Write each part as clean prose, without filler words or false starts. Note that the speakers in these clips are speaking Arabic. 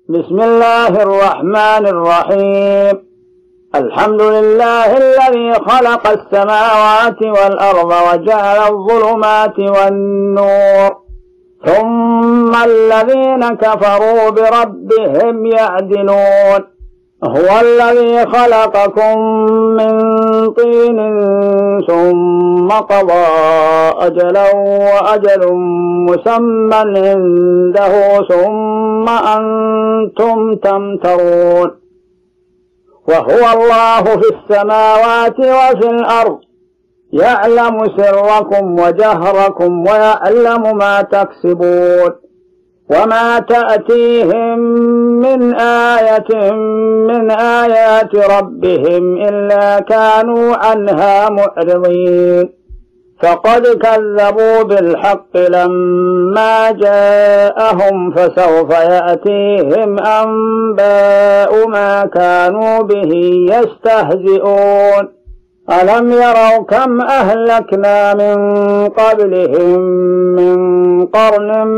بسم الله الرحمن الرحيم. الحمد لله الذي خلق السماوات والأرض وجعل الظلمات والنور، ثم الذين كفروا بربهم يعدلون. هو الذي خلقكم من طين ثم قضى أجلا وأجل مسمى عنده ثم أنتم تمترون. وهو الله في السماوات وفي الأرض، يعلم سركم وجهركم ويعلم ما تكسبون. وما تأتيهم من آية من آيات ربهم إلا كانوا عنها معرضين. فقد كذبوا بالحق لما جاءهم، فسوف يأتيهم أنباء ما كانوا به يستهزئون. ألم يروا كم أهلكنا من قبلهم من قرن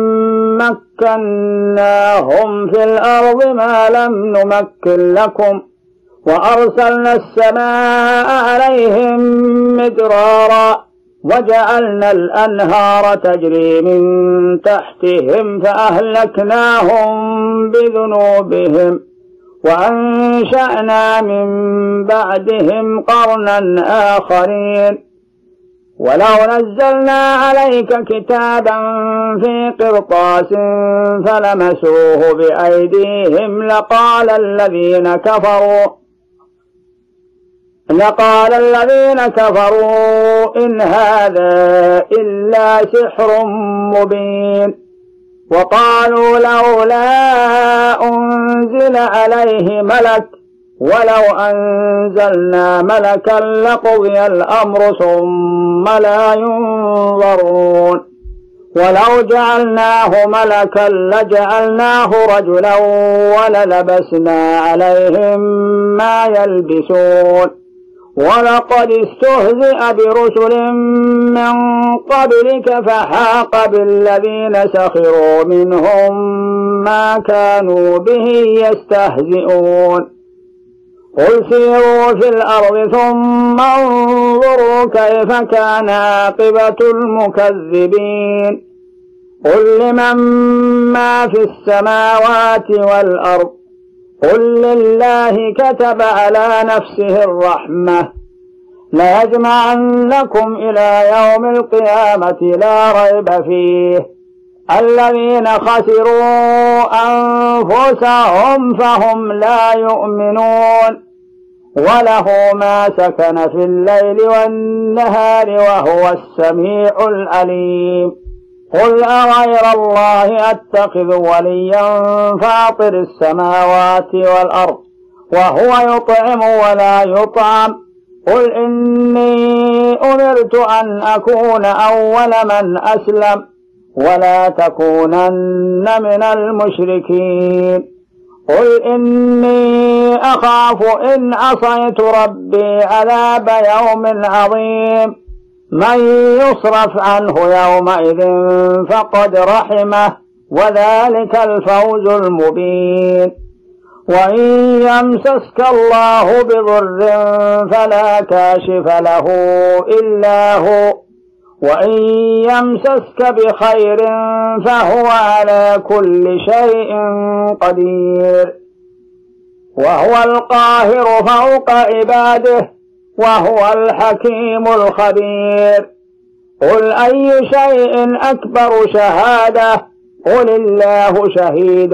مكناهم في الأرض ما لم نمكن لكم، وأرسلنا السماء عليهم مدرارا، وجعلنا الأنهار تجري من تحتهم فأهلكناهم بذنوبهم، وأنشأنا من بعدهم قرنا آخرين. ولو نزلنا عليك كتابا في قرطاس فلمسوه بأيديهم لقال الذين كفروا إن هذا إلا سحر مبين. وقالوا لولا أنزل عليه ملك، ولو أنزلنا ملكا لقضي الأمر ثم لا ينظرون. ولو جعلناه ملكا لجعلناه رجلا وللبسنا عليهم ما يلبسون. ولقد استهزئ برسل من قبلك فحاق بالذين سخروا منهم ما كانوا به يستهزئون. قل سيروا في الأرض ثم انظروا كيف كان عاقبة المكذبين. قل لمن ما في السماوات والأرض، قل لله كتب على نفسه الرحمة ليجمعنكم إلى يوم القيامة لا ريب فيه. الذين خسروا أنفسهم فهم لا يؤمنون. وله ما سكن في الليل والنهار وهو السميع العليم. قل أغير الله أتخذ وليا فاطر السماوات والأرض وهو يطعم ولا يطعم. قل إني أمرت أن أكون أول من أسلم ولا تكونن من المشركين. قل إني أخاف إن عصيت ربي عذاب يوم عظيم. من يصرف عنه يومئذ فقد رحمه وذلك الفوز المبين. وإن يمسسك الله بضر فلا كاشف له إلا هو، وإن يمسسك بخير فهو على كل شيء قدير. وهو القاهر فوق عباده وهو الحكيم الخبير. قل أي شيء أكبر شهادة؟ قل الله شهيد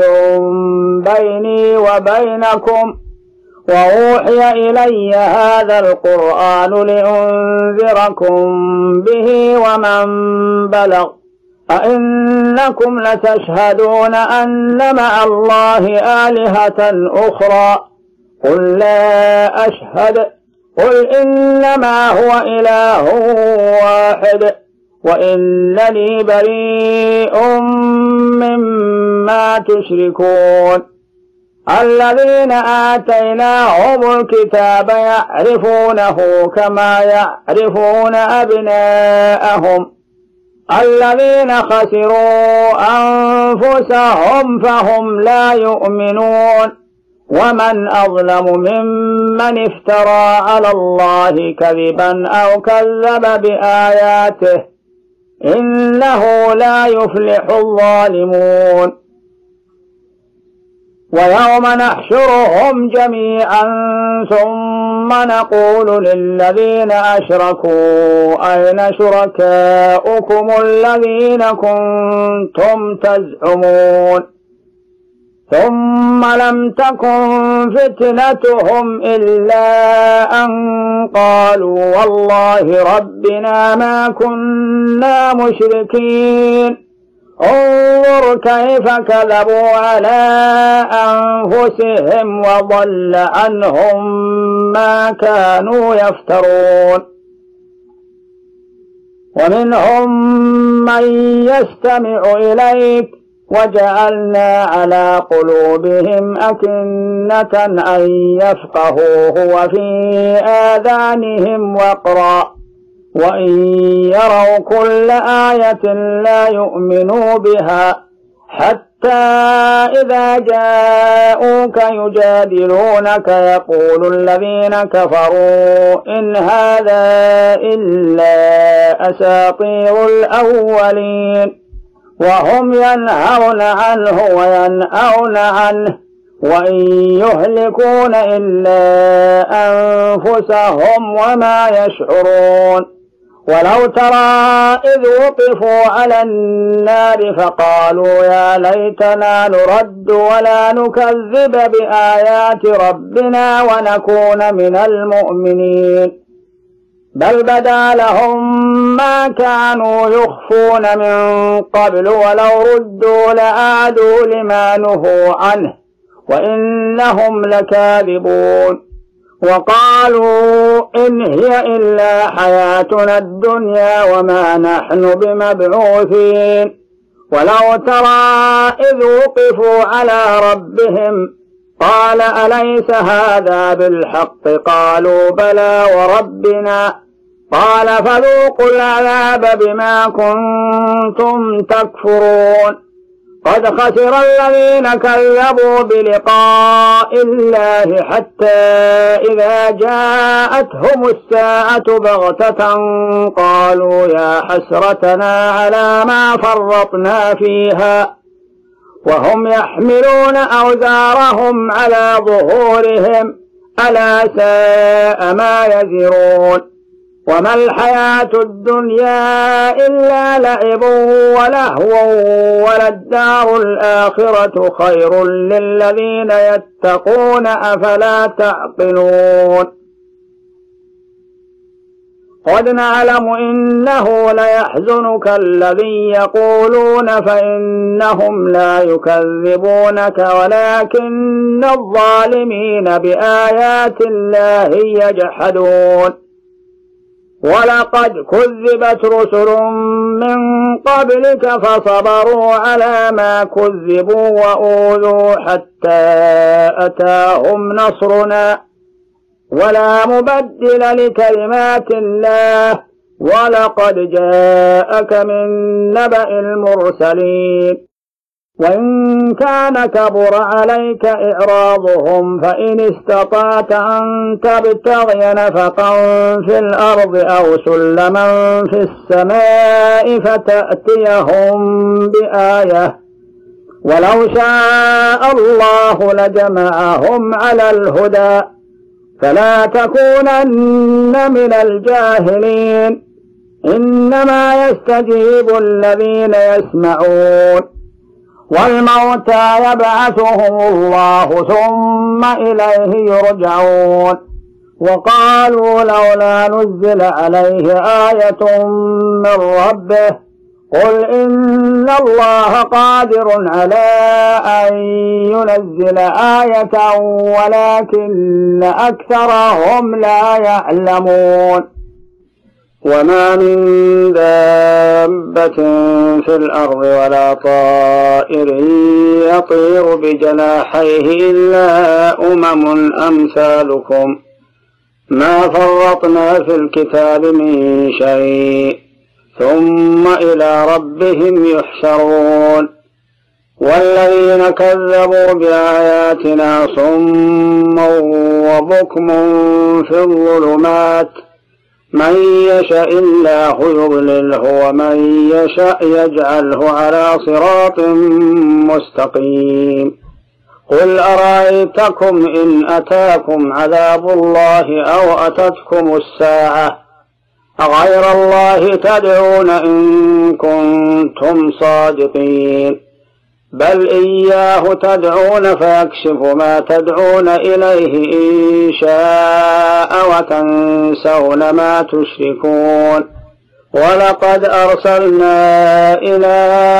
بيني وبينكم. وأوحي إلي هذا القرآن لأنذركم به ومن بلغ. أئنكم لتشهدون أن مع الله آلهة أخرى؟ قل لا أشهد. قل إنما هو إله واحد وإنني بريء مما تشركون. الذين آتيناهم الكتاب يعرفونه كما يعرفون أبناءهم الذين خسروا أنفسهم فهم لا يؤمنون ومن أظلم ممن افترى على الله كذبا أو كذب بآياته إنه لا يفلح الظالمون ويوم نحشرهم جميعا ثم نقول للذين أشركوا أين شركاؤكم الذين كنتم تزعمون ثم لم تكن فتنتهم إلا أن قالوا والله ربنا ما كنا مشركين انظر كيف كذبوا على أنفسهم وضل عنهم ما كانوا يفترون ومنهم من يستمع إليك وجعلنا على قلوبهم أكنة أن يفقهوه وفي آذانهم وقرا وإن يروا كل آية لا يؤمنوا بها حتى إذا جاءوك يجادلونك يقول الذين كفروا إن هذا إلا أساطير الأولين وهم ينهون عنه وينأون عنه وإن يهلكون إلا أنفسهم وما يشعرون ولو ترى إذ وقفوا على النار فقالوا يا ليتنا نرد ولا نكذب بآيات ربنا ونكون من المؤمنين بل بدا لهم ما كانوا يخفون من قبل ولو ردوا لعادوا لما نهوا عنه وإنهم لكاذبون وقالوا إن هي إلا حياتنا الدنيا وما نحن بمبعوثين ولو ترى إذ وقفوا على ربهم قال أليس هذا بالحق قالوا بلى وربنا قال فذوقوا العذاب بما كنتم تكفرون قد خسر الذين كذبوا بلقاء الله حتى إذا جاءتهم الساعة بغتة قالوا يا حسرتنا على ما فرطنا فيها وهم يحملون أوزارهم على ظهورهم ألا ساء ما يزرون وما الحياة الدنيا إلا لعب ولهو وللدار الآخرة خير للذين يتقون أفلا تعقلون قد نعلم إنه ليحزنك الذي يقولون فإنهم لا يكذبونك ولكن الظالمين بآيات الله يجحدون ولقد كذبت رسل من قبلك فصبروا على ما كذبوا وأوذوا حتى أتاهم نصرنا ولا مبدل لكلمات الله ولقد جاءك من نبأ المرسلين وإن كان كبر عليك إعراضهم فإن استطعت أن تبتغي نفقا في الأرض أو سلما في السماء فتأتيهم بآية ولو شاء الله لجمعهم على الهدى فلا تكونن من الجاهلين إنما يستجيب الذين يسمعون والموتى يبعثهم الله ثم إليه يرجعون وقالوا لولا نزل عليه آية من ربه قل إن الله قادر على أن ينزل آية ولكن أكثرهم لا يعلمون وما من دابة في الأرض ولا طائر يطير بجناحيه إلا أمم أمثالكم ما فرطنا في الكتاب من شيء ثم إلى ربهم يحشرون. والذين كذبوا بآياتنا صم وبكم في الظلمات من يشاء الله يضلله ومن يشاء يجعله على صراط مستقيم. قل أرأيتكم إن أتاكم عذاب الله أو أتتكم الساعة أغير الله تدعون إن كنتم صادقين؟ بل إياه تدعون فيكشف ما تدعون إليه إن شاء وتنسون ما تشركون. ولقد أرسلنا إلى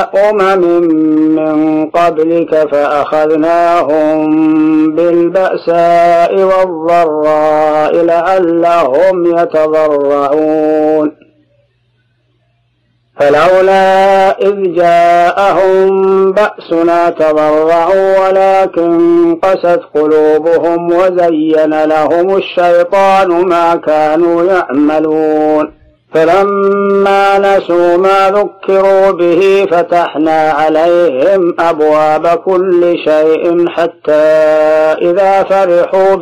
من قبلك فأخذناهم بالبأساء والضراء لعلهم يتضرعون. فلولا إذ جاءهم بأسنا تضرعوا ولكن قست قلوبهم وزين لهم الشيطان ما كانوا يعملون. فلما نسوا ما ذكروا به فتحنا عليهم أبواب كل شيء حتى إذا فرحوا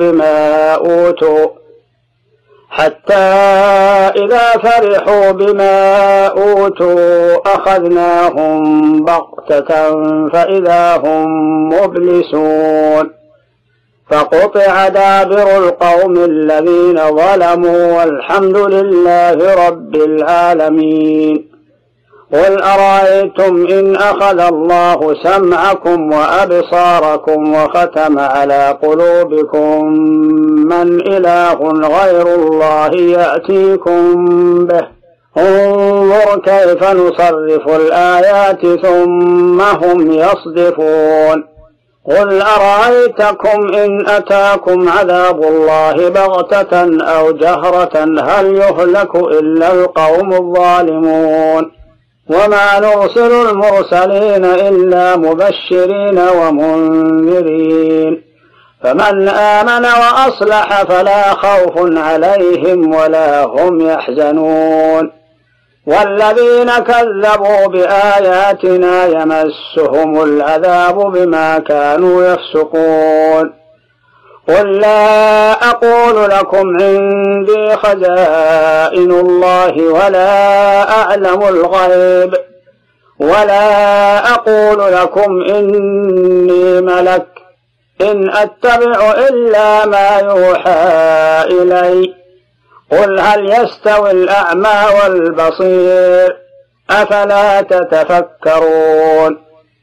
بما أوتوا أخذناهم بغتة فإذا هم مبلسون. فقطع دابر القوم الذين ظلموا والحمد لله رب العالمين. قل أرأيتم إن أخذ الله سمعكم وأبصاركم وختم على قلوبكم من إله غير الله يأتيكم به انظر كيف نصرف الآيات ثم هم يصدفون. قل أرأيتكم إن أتاكم عذاب الله بغتة أو جهرة هل يهلك إلا القوم الظالمون؟ وما نرسل المرسلين إلا مبشرين ومنذرين فمن آمن وأصلح فلا خوف عليهم ولا هم يحزنون. والذين كذبوا بآياتنا يمسهم العذاب بما كانوا يفسقون. قل لا أقول لكم عندي خزائن الله ولا أعلم الغيب ولا أقول لكم إني ملك إن أتبع إلا ما يوحى إلي. قل هل يستوي الأعمى والبصير أفلا تتفكرون.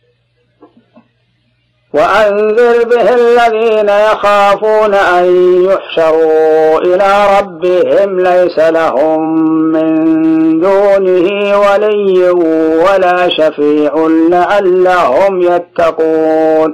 وأنذر به الذين يخافون أن يحشروا إلى ربهم ليس لهم من دونه ولي ولا شفيع لعلهم يتقون.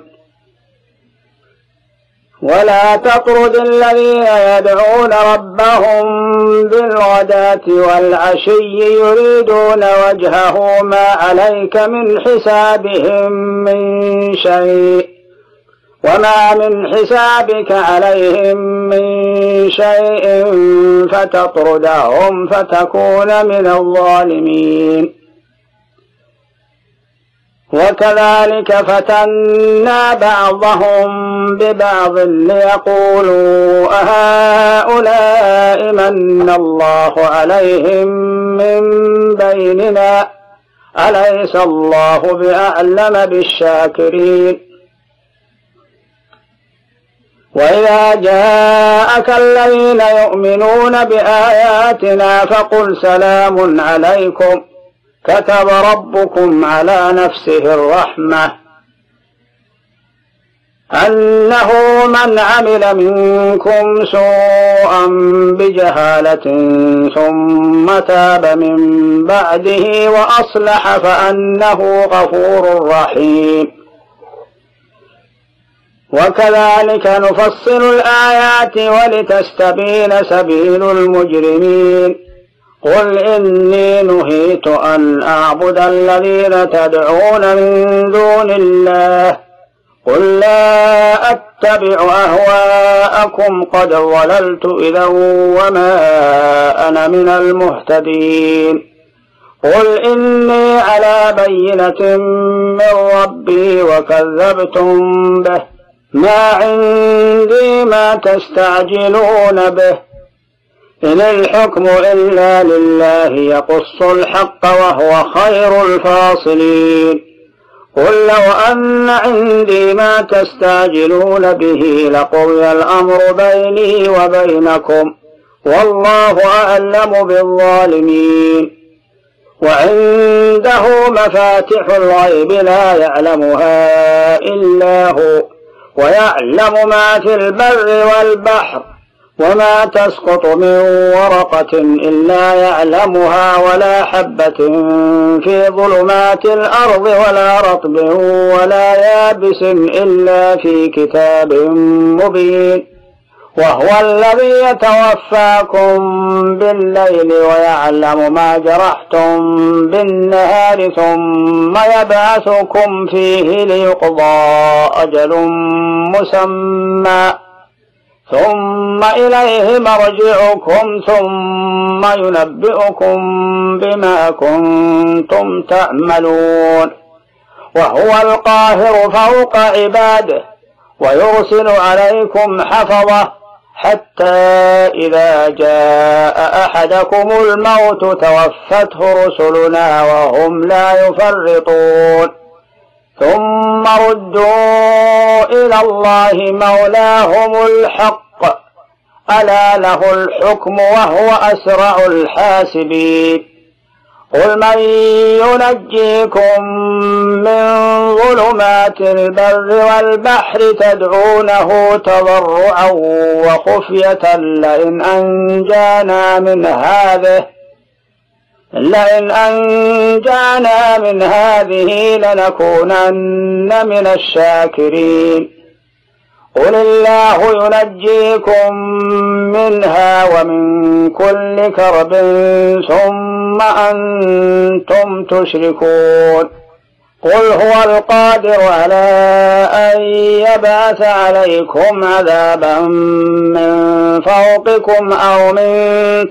ولا تطرد الذين يدعون ربهم بالغداة والعشي يريدون وجهه ما عليك من حسابهم من شيء وما من حسابك عليهم من شيء فتطردهم فتكون من الظالمين. وكذلك فتنا بعضهم ببعض ليقولوا أهؤلاء من الله عليهم من بيننا أليس الله بأعلم بالشاكرين. وإذا جاءك الذين يؤمنون بآياتنا فقل سلام عليكم كتب ربكم على نفسه الرحمة أنه من عمل منكم سوءا بجهالة ثم تاب من بعده وأصلح فأنه غفور رحيم. وكذلك نفصل الآيات ولتستبين سبيل المجرمين. قل إني نهيت أن أعبد الذين تدعون من دون الله قل لا أتبع أهواءكم قد ضللت إذا وما أنا من المهتدين. قل إني على بينة من ربي وكذبتم به، ما عندي ما تستعجلون به، إن الحكم إلا لله يقص الحق وهو خير الفاصلين. قل لو أن عندي ما تستعجلون به لقضي الأمر بيني وبينكم والله أعلم بالظالمين. وعنده مفاتح الغيب لا يعلمها إلا هو، ويعلم ما في البر والبحر، وما تسقط من ورقة إلا يعلمها، ولا حبة في ظلمات الأرض ولا رطب ولا يابس إلا في كتاب مبين. وهو الذي يتوفاكم بالليل ويعلم ما جرحتم بالنهار ثم يبعثكم فيه ليقضى أجل مسمى ثم إليه مرجعكم ثم ينبئكم بما كنتم تعملون. وهو القاهر فوق عباده ويرسل عليكم حفظة حتى إذا جاء أحدكم الموت توفته رسلنا وهم لا يفرطون، ثم ردوا إلى الله مولاهم الحق ألا له الحكم وهو أسرع الحاسبين. قل من ينجيكم من ظلمات البر والبحر تدعونه تضرعا وخفية لئن أنجانا من هذه لنكونن من الشاكرين. قل الله ينجيكم منها ومن كل كرب ثم أنتم تشركون. قل هو القادر على أن يبعث عليكم عذابا من فوقكم أو من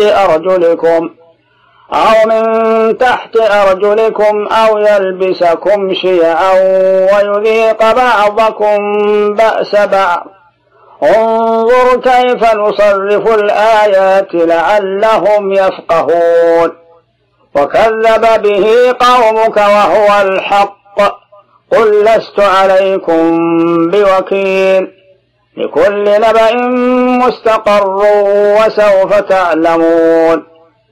تحت أرجلكم أو يلبسكم شيعا ويذيق بعضكم بأس بعض. انظر كيف نصرف الآيات لعلهم يفقهون. وكذب به قومك وهو الحق قل لست عليكم بوكيل، لكل نبأ مستقر وسوف تعلمون.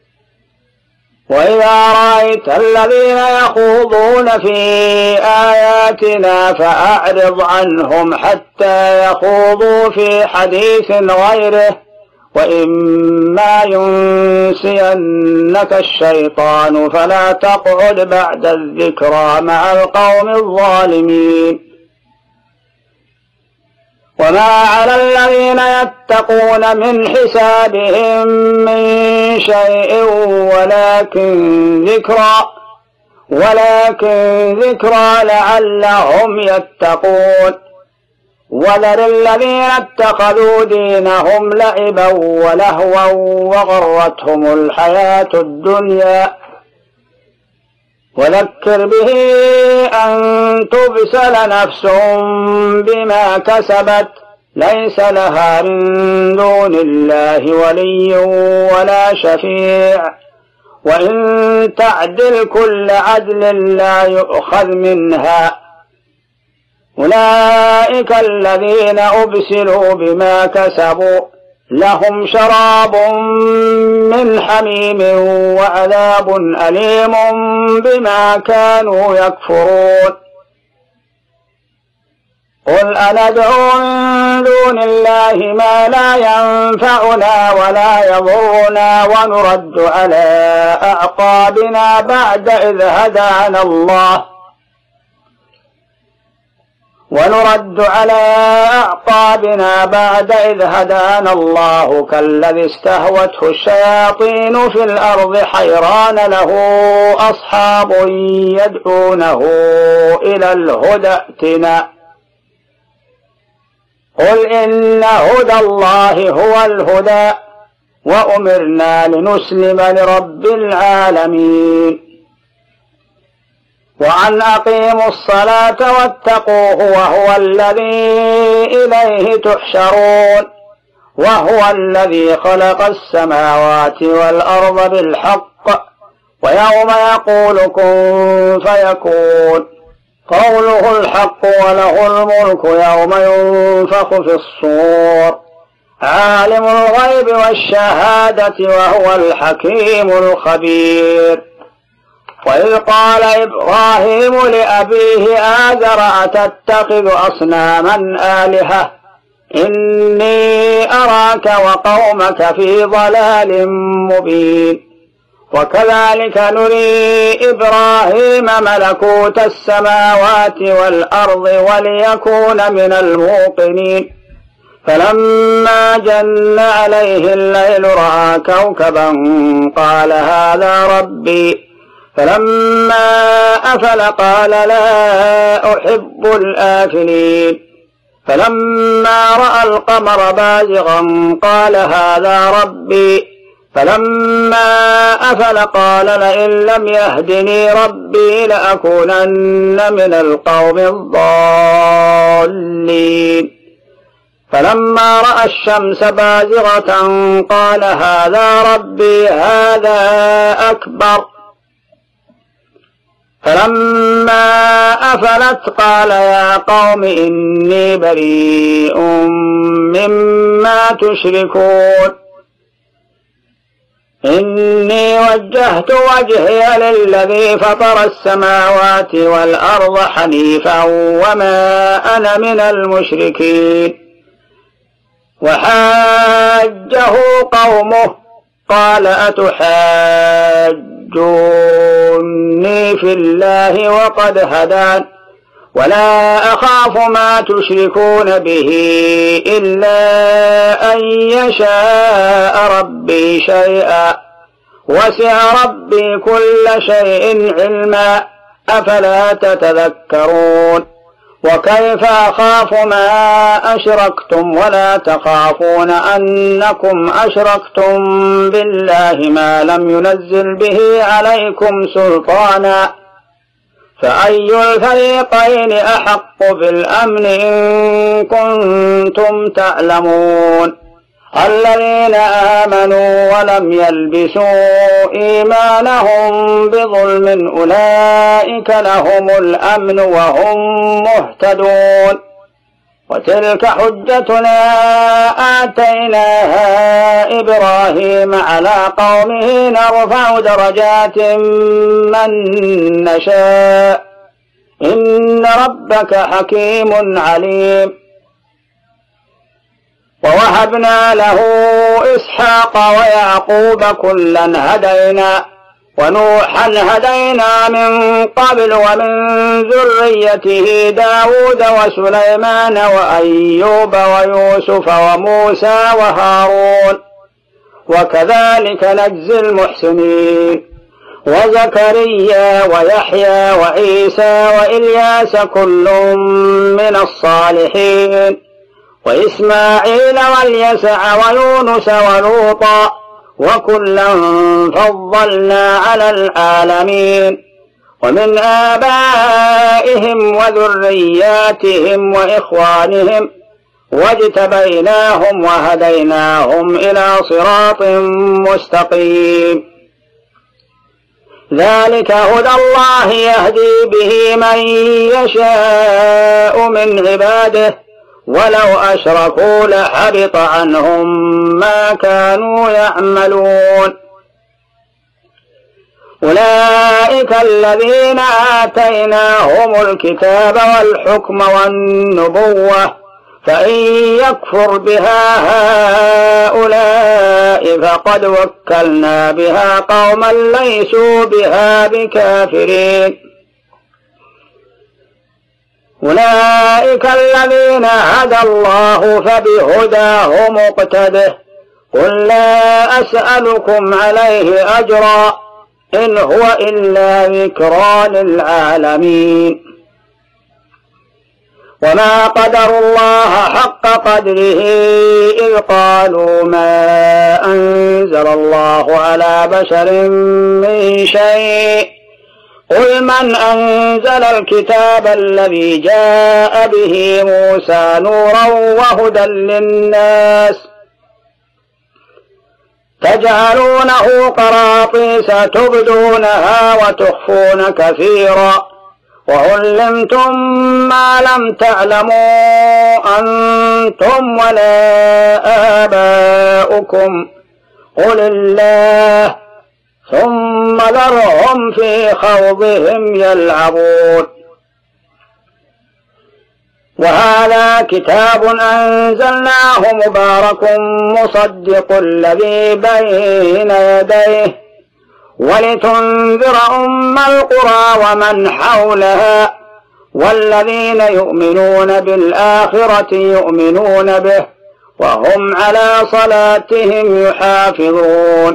وإذا رأيت الذين يخوضون في آياتنا فأعرض عنهم حتى يخوضوا في حديث غيره، وإما ينسينك الشيطان فلا تقعد بعد الذكرى مع القوم الظالمين. وما على الذين يتقون من حسابهم من شيء ولكن ذكرى لعلهم يتقون. وذر الذين اتخذوا دينهم لعبا ولهوا وغرتهم الحياة الدنيا، وذكر به أن تبسل نفس بما كسبت ليس لها من دون الله ولي ولا شفيع، وإن تعدل كل عدل لا يؤخذ منها. أولئك الذين أبسلوا بما كسبوا لهم شراب من حميم وعذاب أليم بما كانوا يكفرون. قل أندعو من دون الله ما لا ينفعنا ولا يضرنا ونرد على أعقابنا بعد إذ هدانا الله كالذي استهوته الشياطين في الأرض حيران له أصحاب يدعونه إلى الهدى ائتنا. قل إن هدى الله هو الهدى، وأمرنا لنسلم لرب العالمين. وأن أقيموا الصلاة واتقوه وهو الذي إليه تحشرون، وهو الذي خلق السماوات والأرض بالحق، ويوم يقول كن فيكون قوله الحق، وله الملك يوم ينفخ في الصور، عالم الغيب والشهادة وهو الحكيم الخبير. وإذ قال إبراهيم لأبيه آزر أتتخذ أصناما آلهة إني أراك وقومك في ضلال مبين. وكذلك نري إبراهيم ملكوت السماوات والأرض وليكون من الموقنين. فلما جن عليه الليل رأى كوكبا قال هذا ربي، فلما أفل قال لا أحب الآفلين. فلما رأى القمر بازغا قال هذا ربي، فلما أفل قال لئن لم يهدني ربي لأكونن من القوم الضالين. فلما رأى الشمس بازغة قال هذا ربي هذا أكبر. فلما أفلت قال يا قوم إني بريء مما تشركون، إني وجهت وجهي للذي فطر السماوات والأرض حنيفا وما أنا من المشركين. وحاجه قومه قال أتحاجوني في الله وقد هدان ولا أخاف ما تشركون به إلا أن يشاء ربي شيئا وسع ربي كل شيء علما أفلا تتذكرون. وكيف أخاف ما أشركتم ولا تخافون أنكم أشركتم بالله ما لم ينزل به عليكم سلطانا، فأي الفريقين أحق بالأمن إن كنتم تعلمون. الذين آمنوا ولم يلبسوا إيمانهم بظلم أولئك لهم الأمن وهم مهتدون. وتلك حجتنا آتيناها إبراهيم على قومه نرفع درجات من نشاء إن ربك حكيم عليم. ووهبنا له إسحاق ويعقوب كلا هدينا ونوحا هدينا من قبل ومن ذريته داود وسليمان وأيوب ويوسف وموسى وهارون وكذلك نجزي المحسنين. وزكريا ويحيى وعيسى وإلياس كل من الصالحين وإسماعيل واليسع ويونس ولوطا وكلا فضلنا على العالمين. ومن آبائهم وذرياتهم وإخوانهم واجتبيناهم وهديناهم إلى صراط مستقيم. ذلك هدى الله يهدي به من يشاء من عباده ولو أشركوا لحبط عنهم ما كانوا يعملون. أولئك الذين آتيناهم الكتاب والحكم والنبوة فإن يكفر بها هؤلاء فقد وكلنا بها قوما ليسوا بها بكافرين. أولئك الذين هدى الله فبهداه مقتده قل لا أسألكم عليه أجرا إن هو إلا ذكرى للعالمين. وما قدروا الله حق قدره إذ قالوا ما أنزل الله على بشر من شيء قل من أنزل الكتاب الذي جاء به موسى نورا وهدى للناس تجعلونه قراطيس تبدونها وتخفون كثيرا وعلمتم ما لم تعلموا أنتم ولا آباؤكم قل الله ثم ذرهم في خوضهم يلعبون وهذا كتاب أنزلناه مبارك مصدق الذي بين يديه ولتنذر أم القرى ومن حولها والذين يؤمنون بالآخرة يؤمنون به وهم على صلاتهم يحافظون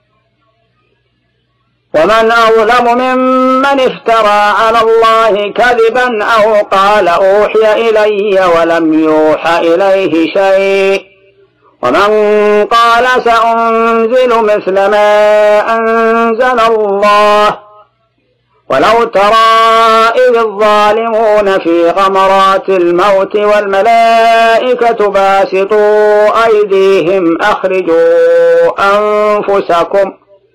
ومن أظلم ممن افترى على الله كذبا أو قال أوحي إلي ولم يوحى إليه شيء ومن قال سأنزل مثل ما أنزل الله ولو ترى إذ الظالمون في غمرات الموت والملائكة باسطوا أيديهم أخرجوا أنفسكم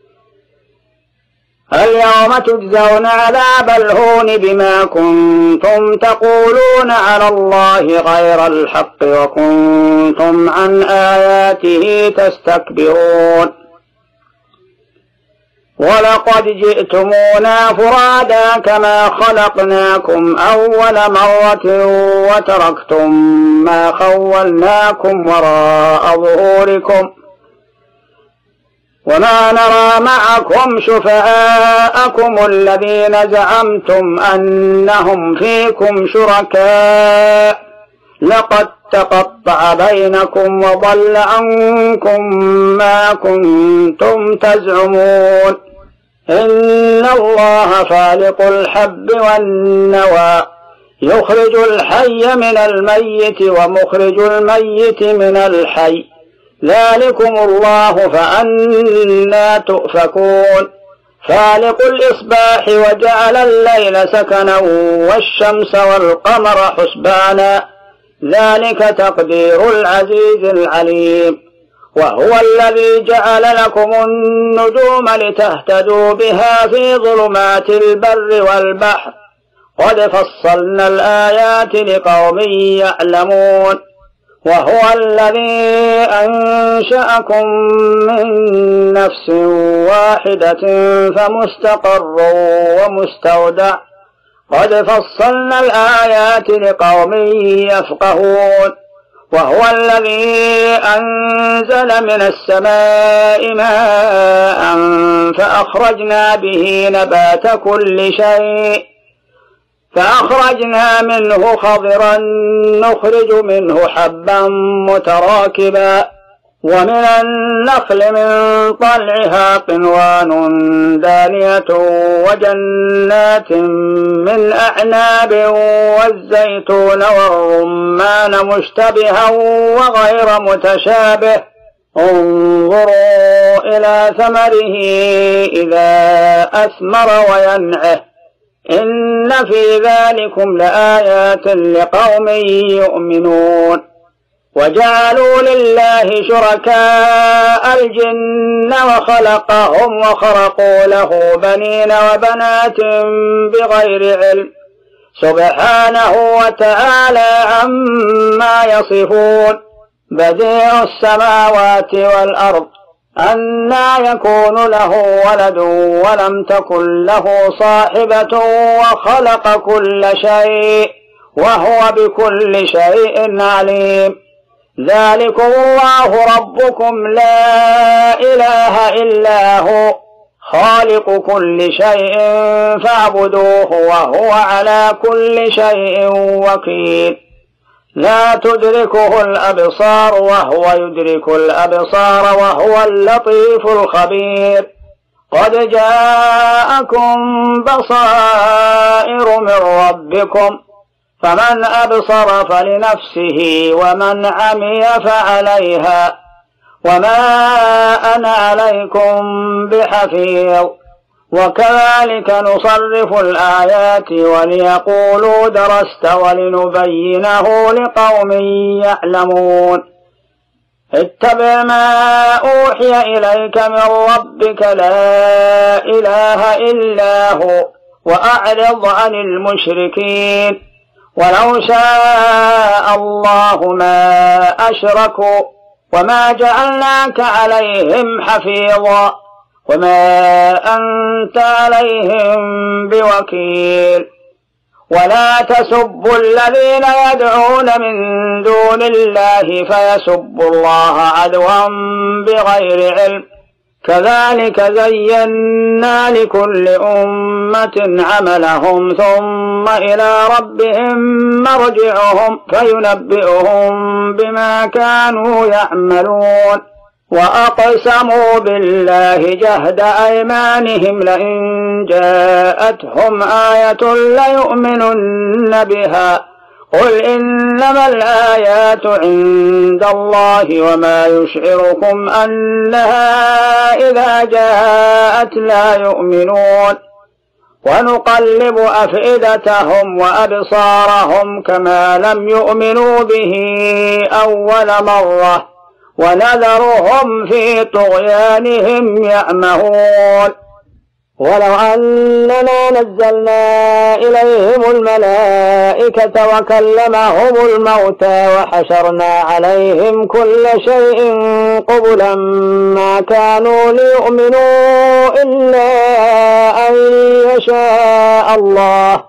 اليوم تجزون عذاب الهون بما كنتم تقولون على الله غير الحق وكنتم عن آياته تستكبرون ولقد جئتمونا فرادا كما خلقناكم أول مرة وتركتم ما خولناكم وراء ظهوركم وما نرى معكم شفعاءكم الذين زعمتم أنهم فيكم شركاء لقد تقطع بينكم وضل عنكم ما كنتم تزعمون إن الله فالق الحب والنوى يخرج الحي من الميت ومخرج الميت من الحي ذلكم الله فأنى تؤفكون فالق الإصباح وجعل الليل سكنا والشمس والقمر حسبانا ذلك تقدير العزيز العليم وهو الذي جعل لكم النجوم لتهتدوا بها في ظلمات البر والبحر قد فصلنا الآيات لقوم يعلمون وهو الذي أنشأكم من نفس واحدة فمستقر ومستودع قد فصلنا الآيات لقوم يفقهون وهو الذي أنزل من السماء ماء فأخرجنا به نبات كل شيء فأخرجنا منه خضرا نخرج منه حبا متراكبا ومن النخل من طلعها قنوان دانية وجنات من أعناب والزيتون والرمان مشتبها وغير متشابه انظروا إلى ثمره إذا أثمر وينعه إن في ذلكم لآيات لقوم يؤمنون وجعلوا لله شركاء الجن وخلقهم وخرقوا له بنين وبنات بغير علم سبحانه وتعالى عما يصفون بديع السماوات والأرض أنى يكون له ولد ولم تكن له صاحبة وخلق كل شيء وهو بكل شيء عليم ذلكم الله ربكم لا إله إلا هو خالق كل شيء فاعبدوه وهو على كل شيء وكيل لا تدركه الأبصار وهو يدرك الأبصار وهو اللطيف الخبير قد جاءكم بصائر من ربكم فمن أبصر فلنفسه ومن عمي فعليها وما أنا عليكم بحفيظ وكذلك نصرف الآيات وليقولوا درست ولنبينه لقوم يعلمون اتبع ما أوحي إليك من ربك لا إله إلا هو وأعرض عن المشركين ولو شاء الله ما أشركوا وما جعلناك عليهم حفيظا وما أنت عليهم بوكيل ولا تسبوا الذين يدعون من دون الله فيسبوا الله عدوا بغير علم كذلك زينا لكل أمة عملهم ثم إلى ربهم مرجعهم فينبئهم بما كانوا يعملون وأقسموا بالله جهد أيمانهم لئن جاءتهم آية ليؤمنن بها قل إنما الآيات عند الله وما يشعركم أنها إذا جاءت لا يؤمنون ونقلب أفئدتهم وأبصارهم كما لم يؤمنوا به أول مرة ونذرهم في طغيانهم يعمهون ولو أننا نزلنا إليهم الملائكة وكلمهم الموتى وحشرنا عليهم كل شيء قبلا ما كانوا ليؤمنوا إلا أن يشاء الله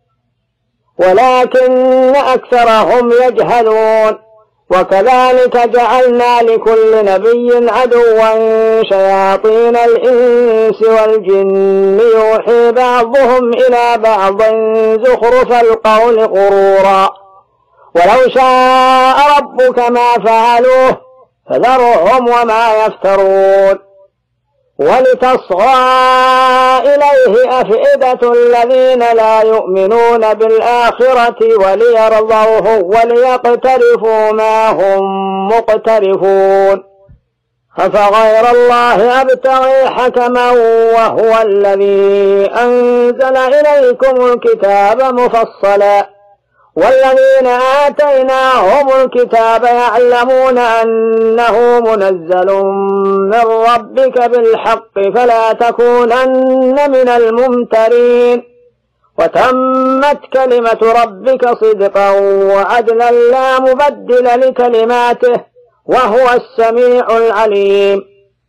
ولكن أكثرهم يجهلون وكذلك جعلنا لكل نبي عدوا شياطين الإنس والجن يوحي بعضهم إلى بعض زخرف القول غرورا ولو شاء ربك ما فعلوه فذرهم وما يفترون ولتصغى إليه أفئدة الذين لا يؤمنون بالآخرة وليرضوه وليقترفوا ما هم مقترفون أفغير الله أبتغي حكما وهو الذي أنزل إليكم الكتاب مفصلا والذين آتيناهم الكتاب يعلمون أنه منزل من ربك بالحق فلا تكونن من الممترين وتمت كلمة ربك صدقا وعدلا لا مبدل لكلماته وهو السميع العليم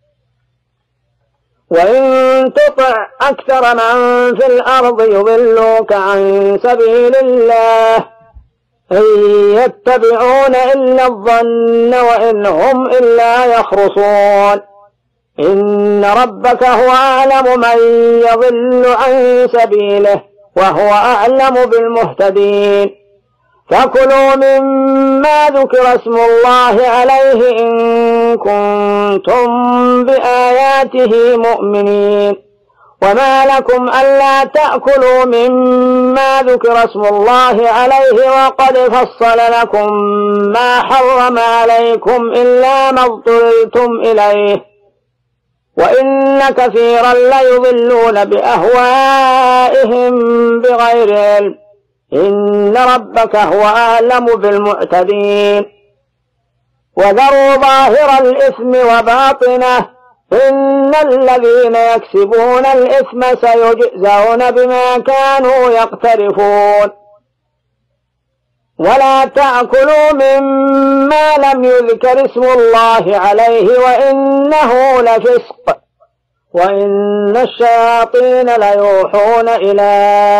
وإن تطع أكثر من في الأرض يضلوك عن سبيل الله إن يتبعون إلا الظن وإن هم إلا يخرصون إن ربك هو أعلم من يضل عن سبيله وهو أعلم بالمهتدين فكلوا مما ذكر اسم الله عليه إن كنتم بآياته مؤمنين وما لكم ألا تأكلوا مما ذكر اسم الله عليه وقد فصل لكم ما حرم عليكم إلا ما اضطررتم إليه وإن كثيرا ليضلون بأهوائهم بغير علم إن ربك هو أعلم بالمعتدين وذروا ظاهر الإثم وباطنه إن الذين يكسبون الإثم سيجزون بما كانوا يقترفون ولا تأكلوا مما لم يذكر اسم الله عليه وإنه لفسق وإن الشياطين ليوحون إلى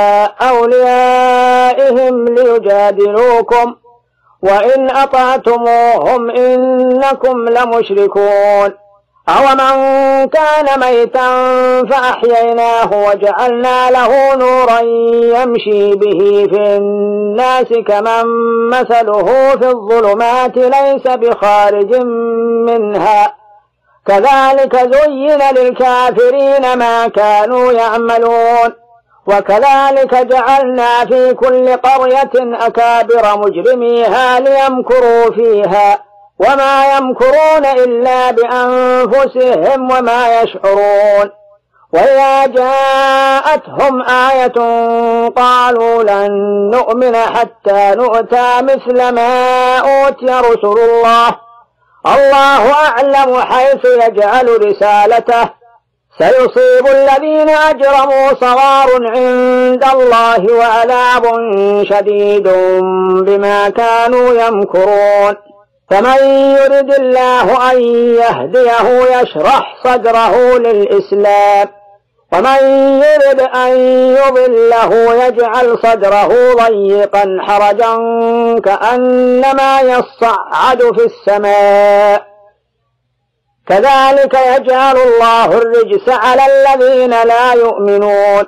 أوليائهم ليجادلوكم وإن أطعتموهم إنكم لمشركون أومن كان ميتا فأحييناه وجعلنا له نورا يمشي به في الناس كمن مثله في الظلمات ليس بخارج منها كذلك زين للكافرين ما كانوا يعملون وكذلك جعلنا في كل قرية أكابر مجرميها ليمكروا فيها وما يمكرون إلا بأنفسهم وما يشعرون. وإذا جاءتهم آية قالوا لن نؤمن حتى نؤتى مثل ما أوتي رسل الله، الله أعلم حيث يجعل رسالته، سيصيب الذين أجرموا صغار عند الله وعذاب شديد بما كانوا يمكرون. فمن يرد الله أن يهديه يشرح صدره للإسلام، ومن يرد أن يضله يجعل صدره ضيقا حرجا كأنما يصعد في السماء، كذلك يجعل الله الرجس على الذين لا يؤمنون.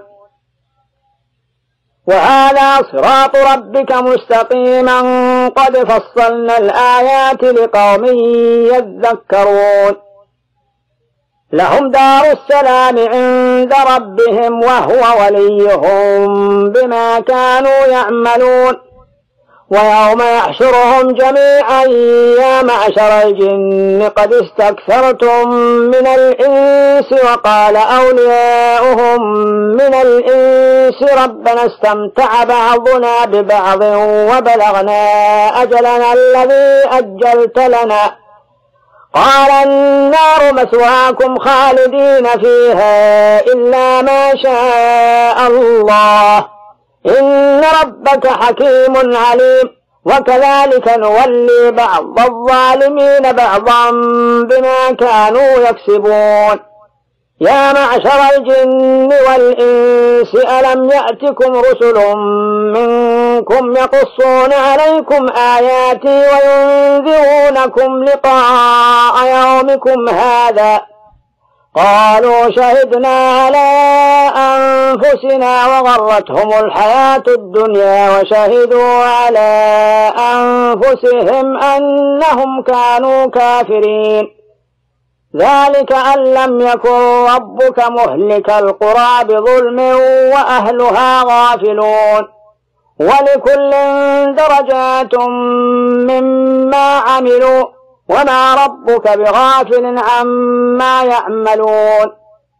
وهذا صراط ربك مستقيما قد فصلنا الآيات لقوم يذكرون. لهم دار السلام عند ربهم وهو وليهم بما كانوا يعملون. ويوم يحشرهم جميعا يا معشر الجن قد استكثرتم من الإنس وقال أولياؤهم من الإنس ربنا استمتع بعضنا ببعض وبلغنا أجلنا الذي أجلت لنا، قال النار مثواكم خالدين فيها إلا ما شاء الله إن ربك حكيم عليم. وكذلك نولي بعض الظالمين بعضا بما كانوا يكسبون. يا معشر الجن والإنس ألم يأتكم رسل منكم يقصون عليكم آياتي وينذرونكم لقاء يومكم هذا، قالوا شهدنا على أنفسنا وغرتهم الحياة الدنيا وشهدوا على أنفسهم أنهم كانوا كافرين. ذلك أن لم يكن ربك مهلك القرى بظلم وأهلها غافلون. ولكل درجات مما عملوا وما ربك بغافل عما يعملون.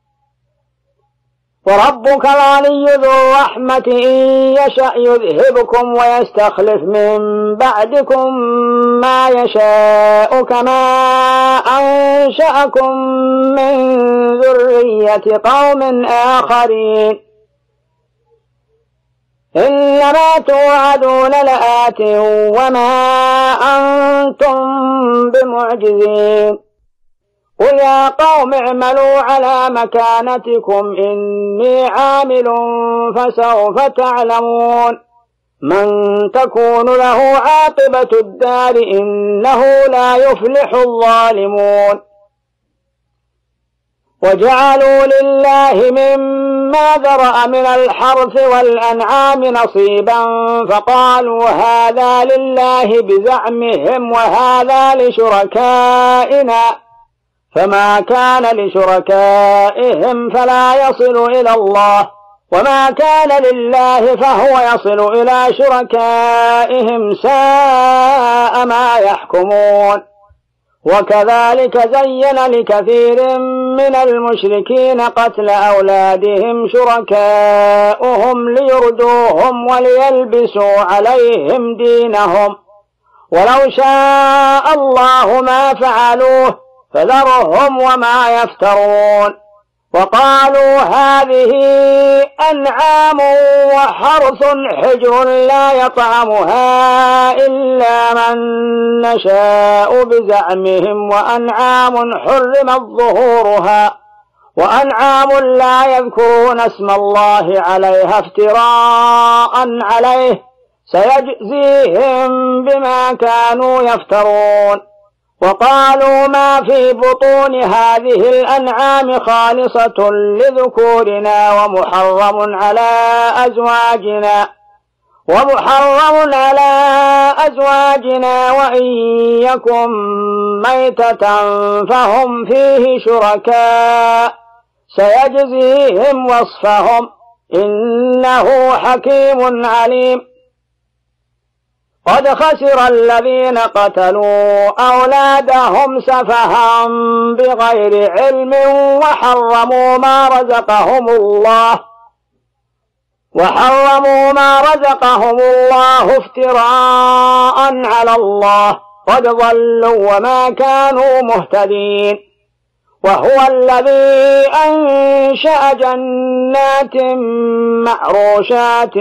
وربك الغني ذو الرحمة إن يشأ يذهبكم ويستخلف من بعدكم ما يشاء كما أنشأكم من ذرية قوم آخرين. إنما توعدون لآت وما أنتم بمعجزين. قل يا قوم اعملوا على مكانتكم إني عامل فسوف تعلمون من تكون له عاقبة الدار إنه لا يفلح الظالمون. وجعلوا لله مما ذرأ من الحرث والأنعام نصيبا فقالوا هذا لله بزعمهم وهذا لشركائنا، فما كان لشركائهم فلا يصل إلى الله وما كان لله فهو يصل إلى شركائهم ساء ما يحكمون. وكذلك زين لكثير من المشركين قتل أولادهم شركاؤهم ليردوهم وليلبسوا عليهم دينهم، ولو شاء الله ما فعلوه فذرهم وما يفترون. وقالوا هذه أنعام وحرث حجر لا يطعمها إلا من نشاء بزعمهم وأنعام حرمت ظهورها وأنعام لا يذكرون اسم الله عليها افتراء عليه سيجزيهم بما كانوا يفترون. وقالوا ما في بطون هذه الأنعام خالصة لذكورنا ومحرم على أزواجنا وإن يكن ميتة فهم فيه شركاء سيجزيهم وصفهم إنه حكيم عليم. قد خسر الذين قتلوا أولادهم سفها بغير علم وحرموا ما رزقهم الله افتراء على الله. قد ضلوا وما كانوا مهتدين. وهو الذي أنشأ جنات معروشات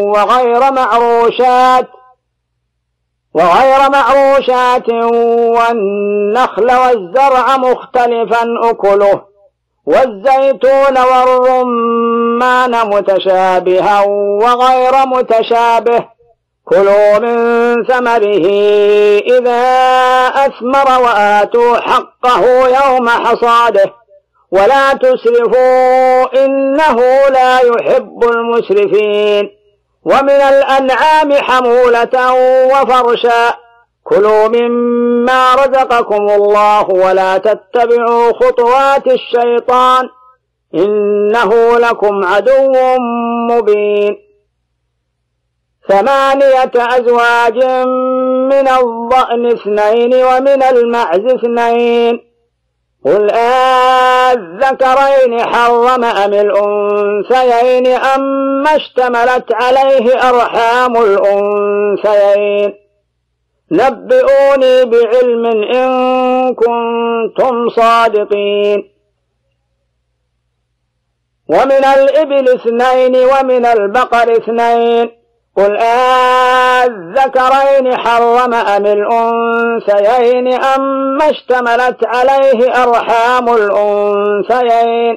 وغير معروشات والنخل والزرع مختلفا أكله والزيتون والرمان متشابها وغير متشابه. كلوا من ثمره إذا أثمر وآتوا حقه يوم حصاده ولا تسرفوا إنه لا يحب المسرفين. ومن الأنعام حمولة وفرشا. كلوا مما رزقكم الله ولا تتبعوا خطوات الشيطان إنه لكم عدو مبين. 8 أزواج من الضأن 2 ومن المعز 2. قل الذكرين حرم أم الأنثيين أما اشتملت عليه أرحام الأنثيين. نبئوني بعلم إن كنتم صادقين. ومن الإبل 2 ومن البقر 2. قل الذكرين حرم أم الأنثيين أما اشتملت عليه أرحام الأنثيين.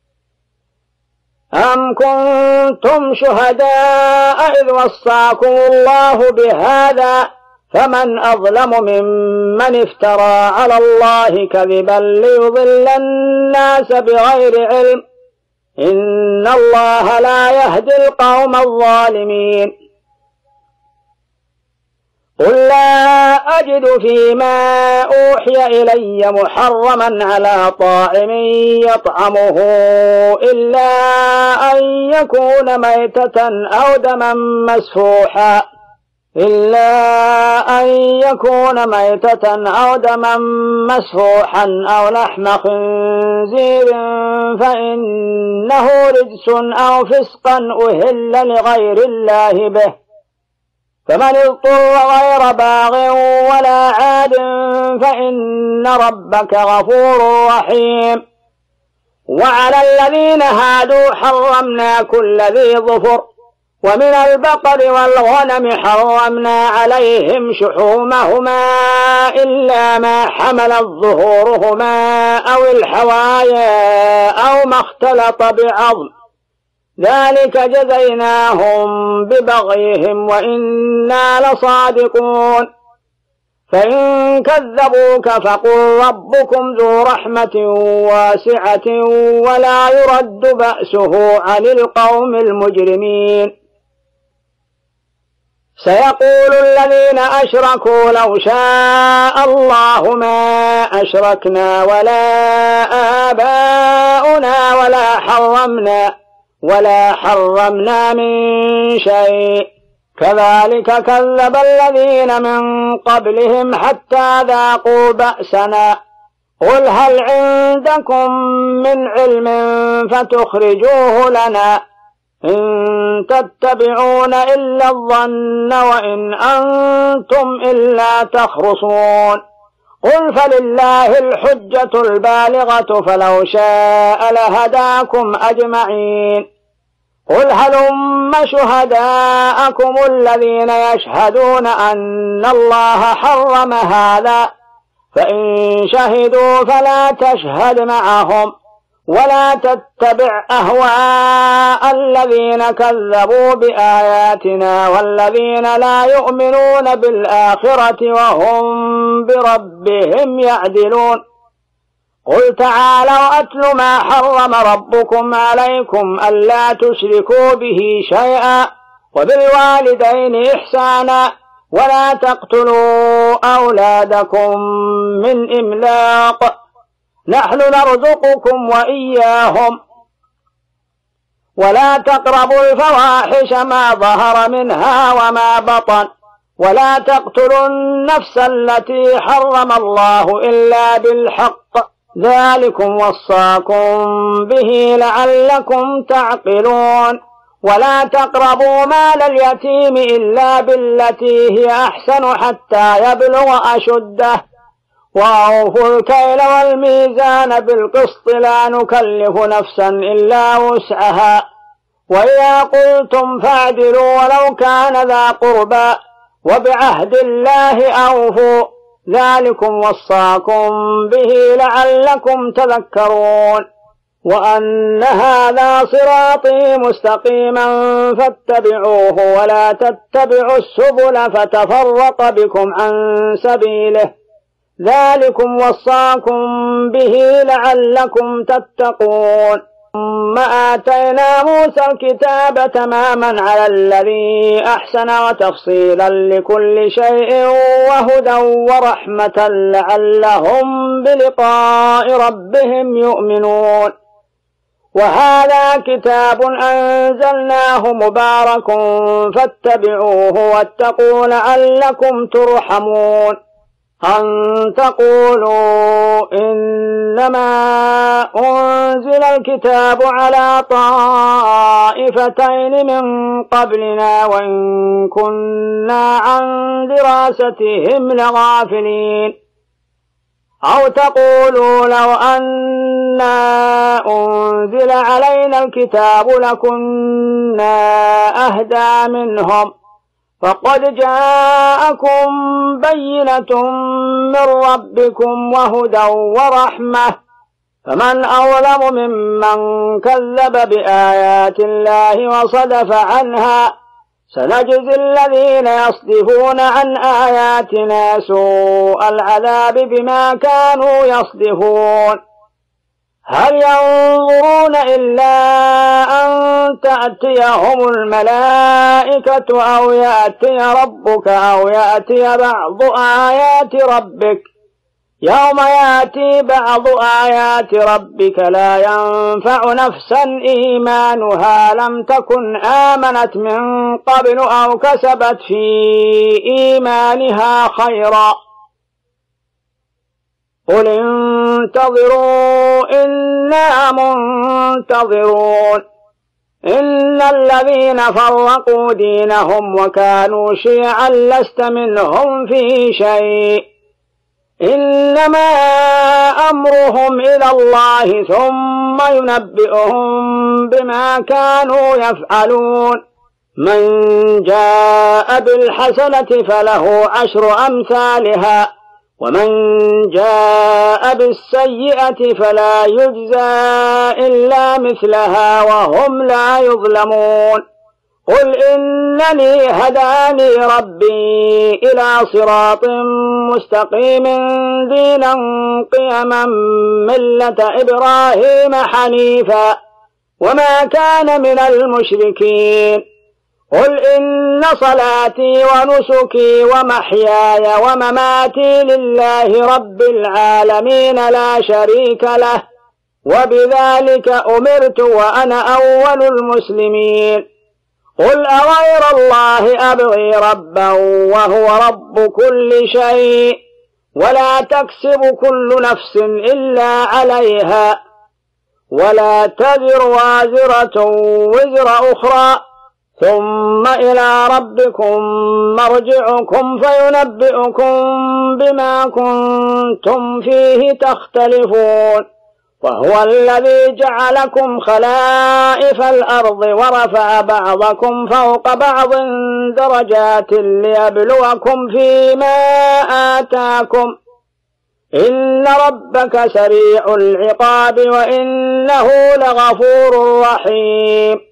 أم كنتم شهداء إذ وصاكم الله بهذا فمن أظلم ممن افترى على الله كذبا ليضل الناس بغير علم إن الله لا يهدي القوم الظالمين. قل لا أجد فيما أوحي إلي محرما على طاعم يطعمه إلا أن يكون ميتة أو دما مسفوحا أو لحم خنزير فإنه رجس أو فسقا أهل لغير الله به. فمن اضطر غير باغ ولا عاد فإن ربك غفور رحيم. وعلى الذين هادوا حرمنا كل ذي ظفر ومن البقر والغنم حرمنا عليهم شحومهما إلا ما حملت ظهورهما أو الحوايا أو ما اختلط بعظم ذلك جزيناهم ببغيهم وإنا لصادقون. فإن كذبوك فقل ربكم ذو رحمة واسعة ولا يرد بأسه عن القوم المجرمين. سيقول الذين أشركوا لو شاء الله ما أشركنا ولا آباؤنا ولا حرمنا من شيء كذلك كذب الذين من قبلهم حتى ذاقوا بأسنا. قل هل عندكم من علم فتخرجوه لنا إن تتبعون إلا الظن وإن أنتم إلا تخرصون. قل فلله الحجة البالغة فلو شاء لهداكم أجمعين. قل هلم شهداءكم الذين يشهدون أن الله حرم هذا فإن شهدوا فلا تشهد معهم ولا تتبع أهواء الذين كذبوا بآياتنا والذين لا يؤمنون بالآخرة وهم بربهم يعدلون. قل تعالوا أتل ما حرم ربكم عليكم ألا تشركوا به شيئا وبالوالدين إحسانا ولا تقتلوا أولادكم من إملاق نحن نرزقكم وإياهم ولا تقربوا الفواحش ما ظهر منها وما بطن ولا تقتلوا النفس التي حرم الله إلا بالحق ذلكم وصاكم به لعلكم تعقلون ولا تقربوا مال اليتيم إلا بالتي هي أحسن حتى يبلغ أشده وأوفوا الكيل والميزان بالقسط لا نكلف نفسا إلا وسعها وإذا قلتم فاعدلوا ولو كان ذا قربى وبعهد الله أوفوا ذلكم وصاكم به لعلكم تذكرون وأن هذا صراطي مستقيما فاتبعوه ولا تتبعوا السبل فتفرق بكم عن سبيله ذلكم وصاكم به لعلكم تتقون ثم آتينا موسى الكتاب تماما على الذي أحسن وتفصيلا لكل شيء وهدى ورحمة لعلهم بلقاء ربهم يؤمنون وهذا كتاب أنزلناه مبارك فاتبعوه واتقوا لعلكم ترحمون أن تقولوا إنما أنزل الكتاب على طائفتين من قبلنا وإن كنا عن دراستهم لغافلين أو تقولوا لو أنا أنزل علينا الكتاب لكنا أهدى منهم فقد جاءكم بينة من ربكم وهدى ورحمة فمن أظلم ممن كذب بآيات الله وصدف عنها سنجزي الذين يصدفون عن آياتنا سوء العذاب بما كانوا يصدفون هل ينظرون إلا أن تأتيهم الملائكة أو يأتي ربك أو يأتي بعض آيات ربك يوم يأتي بعض آيات ربك لا ينفع نفسا إيمانها لم تكن آمنت من قبل أو كسبت في إيمانها خيرا قل انتظروا إنا منتظرون إن الذين فرقوا دينهم وكانوا شيعا لست منهم في شيء إنما أمرهم إلى الله ثم ينبئهم بما كانوا يفعلون من جاء بالحسنة فله 10 أمثالها ومن جاء بالسيئة فلا يجزى إلا مثلها وهم لا يظلمون قل إنني هداني ربي إلى صراط مستقيم دينا قيما ملة إبراهيم حنيفا وما كان من المشركين قل إن صلاتي ونسكي ومحياي ومماتي لله رب العالمين لا شريك له وبذلك أمرت وأنا أول المسلمين قل أغير الله أبغي ربا وهو رب كل شيء ولا تكسب كل نفس إلا عليها ولا تزر وازرة وزر أخرى ثم إلى ربكم مرجعكم فينبئكم بما كنتم فيه تختلفون وهو الذي جعلكم خلائف الأرض ورفع بعضكم فوق بعض درجات ليبلوكم فيما آتاكم إن ربك سريع العقاب وإنه لغفور رحيم